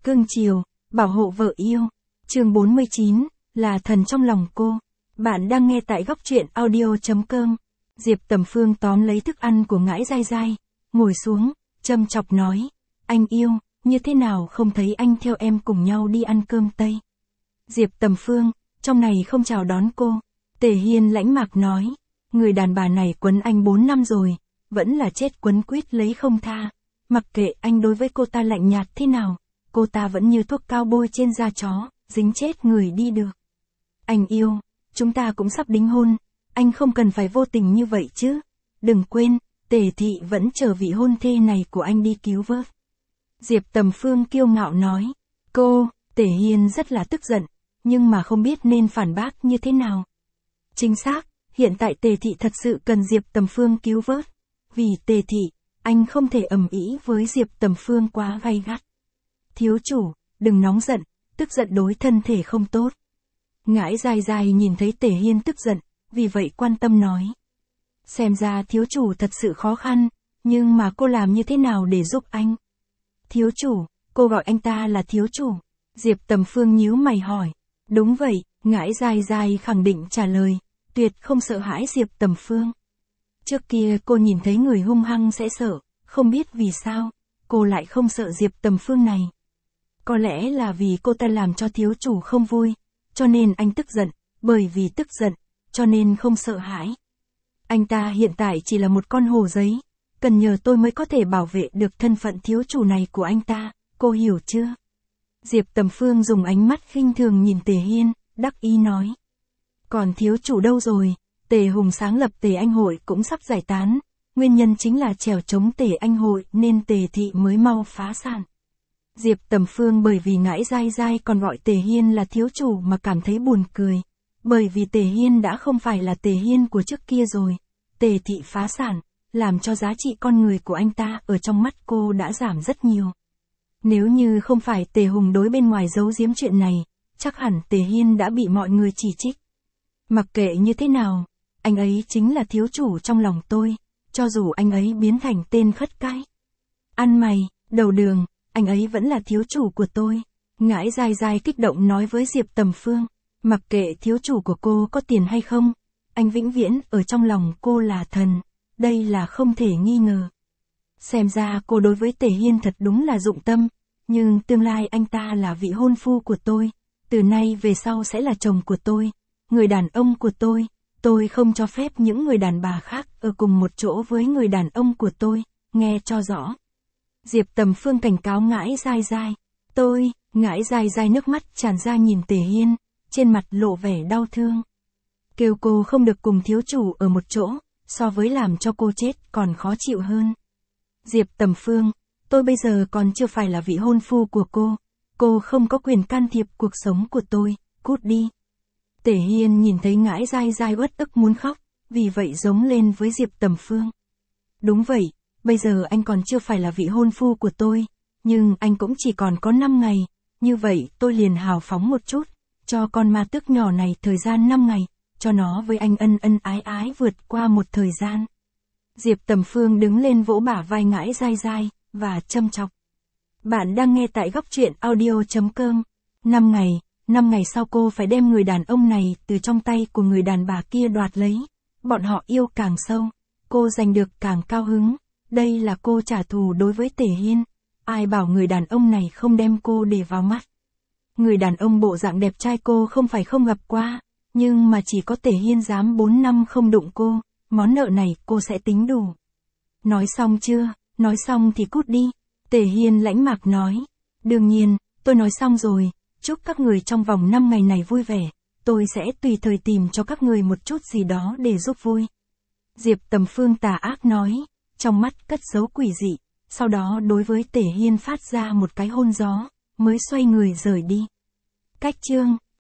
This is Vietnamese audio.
cưng chiều, bảo hộ vợ yêu. Chương 49, là thần trong lòng cô. Bạn đang nghe tại góc truyện audio.com. Diệp Tầm Phương tóm lấy thức ăn của Ngãi Dai Dai, ngồi xuống, châm chọc nói, anh yêu, như thế nào không thấy anh theo em cùng nhau đi ăn cơm Tây. Diệp Tầm Phương, trong này không chào đón cô. Tề Hiên lãnh mạc nói, người đàn bà này quấn anh 4 năm rồi, vẫn là chết quấn quýt lấy không tha. Mặc kệ anh đối với cô ta lạnh nhạt thế nào, cô ta vẫn như thuốc cao bôi trên da chó, dính chết người đi được. Anh yêu, chúng ta cũng sắp đính hôn, anh không cần phải vô tình như vậy chứ. Đừng quên, Tề Thị vẫn chờ vị hôn thê này của anh đi cứu vớt. Diệp Tầm Phương kiêu ngạo nói, cô, Tề Hiên rất là tức giận, nhưng mà không biết nên phản bác như thế nào. Chính xác, hiện tại Tề Thị thật sự cần Diệp Tầm Phương cứu vớt. Vì Tề Thị, anh không thể ầm ĩ với Diệp Tầm Phương quá gay gắt. Thiếu chủ, đừng nóng giận, tức giận đối thân thể không tốt. Ngãi Dai Dai nhìn thấy Tề Hiên tức giận, vì vậy quan tâm nói. Xem ra thiếu chủ thật sự khó khăn, nhưng mà cô làm như thế nào để giúp anh? Thiếu chủ, cô gọi anh ta là thiếu chủ. Diệp Tầm Phương nhíu mày hỏi. Đúng vậy, Ngãi Dai Dai khẳng định trả lời, tuyệt không sợ hãi Diệp Tầm Phương. Trước kia cô nhìn thấy người hung hăng sẽ sợ, không biết vì sao, cô lại không sợ Diệp Tầm Phương này. Có lẽ là vì cô ta làm cho thiếu chủ không vui, cho nên anh tức giận, bởi vì tức giận, cho nên không sợ hãi. Anh ta hiện tại chỉ là một con hồ giấy, cần nhờ tôi mới có thể bảo vệ được thân phận thiếu chủ này của anh ta, cô hiểu chưa? Diệp Tầm Phương dùng ánh mắt khinh thường nhìn Tề Hiên, đắc ý nói. Còn thiếu chủ đâu rồi? Tề Hùng sáng lập Tề Anh Hội cũng sắp giải tán, nguyên nhân chính là trèo chống Tề Anh Hội nên Tề Thị mới mau phá sản. Diệp Tầm Phương bởi vì Ngãi Dai Dai còn gọi Tề Hiên là thiếu chủ mà cảm thấy buồn cười, bởi vì Tề Hiên đã không phải là Tề Hiên của trước kia rồi. Tề Thị phá sản, làm cho giá trị con người của anh ta ở trong mắt cô đã giảm rất nhiều. Nếu như không phải Tề Hùng đối bên ngoài giấu giếm chuyện này, chắc hẳn Tề Hiên đã bị mọi người chỉ trích. Mặc kệ như thế nào, anh ấy chính là thiếu chủ trong lòng tôi, cho dù anh ấy biến thành tên khất cái. Ăn mày, đầu đường, anh ấy vẫn là thiếu chủ của tôi. Ngãi Dai Dai kích động nói với Diệp Tầm Phương, mặc kệ thiếu chủ của cô có tiền hay không, anh vĩnh viễn ở trong lòng cô là thần, đây là không thể nghi ngờ. Xem ra cô đối với Tề Hiên thật đúng là dụng tâm, nhưng tương lai anh ta là vị hôn phu của tôi, từ nay về sau sẽ là chồng của tôi, người đàn ông của tôi không cho phép những người đàn bà khác ở cùng một chỗ với người đàn ông của tôi, nghe cho rõ. Diệp Tầm Phương cảnh cáo Ngãi Dai Dai. Ngãi Dai Dai nước mắt tràn ra nhìn Tề Hiên, trên mặt lộ vẻ đau thương. Kêu cô không được cùng thiếu chủ ở một chỗ, so với làm cho cô chết còn khó chịu hơn. Diệp Tầm Phương, tôi bây giờ còn chưa phải là vị hôn phu của cô không có quyền can thiệp cuộc sống của tôi, cút đi. Tề Hiên nhìn thấy Ngãi Dai Dai uất ức muốn khóc, vì vậy giống lên với Diệp Tầm Phương. Đúng vậy, bây giờ anh còn chưa phải là vị hôn phu của tôi, nhưng anh cũng chỉ còn có 5 ngày, như vậy tôi liền hào phóng một chút, cho con ma tước nhỏ này thời gian 5 ngày, cho nó với anh ân ân ái ái vượt qua một thời gian. Diệp Tầm Phương đứng lên vỗ bả vai Ngãi Dai Dai, và châm chọc. Bạn đang nghe tại góc truyện audio.com. 5 ngày sau cô phải đem người đàn ông này từ trong tay của người đàn bà kia đoạt lấy. Bọn họ yêu càng sâu, cô giành được càng cao hứng. Đây là cô trả thù đối với Tề Hiên. Ai bảo người đàn ông này không đem cô để vào mắt. Người đàn ông bộ dạng đẹp trai cô không phải không gặp qua, nhưng mà chỉ có Tề Hiên dám 4 năm không đụng cô, món nợ này cô sẽ tính đủ. Nói xong chưa? Nói xong thì cút đi. Tề Hiên lãnh mạc nói. Đương nhiên, tôi nói xong rồi, chúc các người trong vòng 5 ngày này vui vẻ, tôi sẽ tùy thời tìm cho các người một chút gì đó để giúp vui. Diệp Tầm Phương tà ác nói, trong mắt cất giấu quỷ dị, sau đó đối với Tề Hiên phát ra một cái hôn gió, mới xoay người rời đi. Cách chương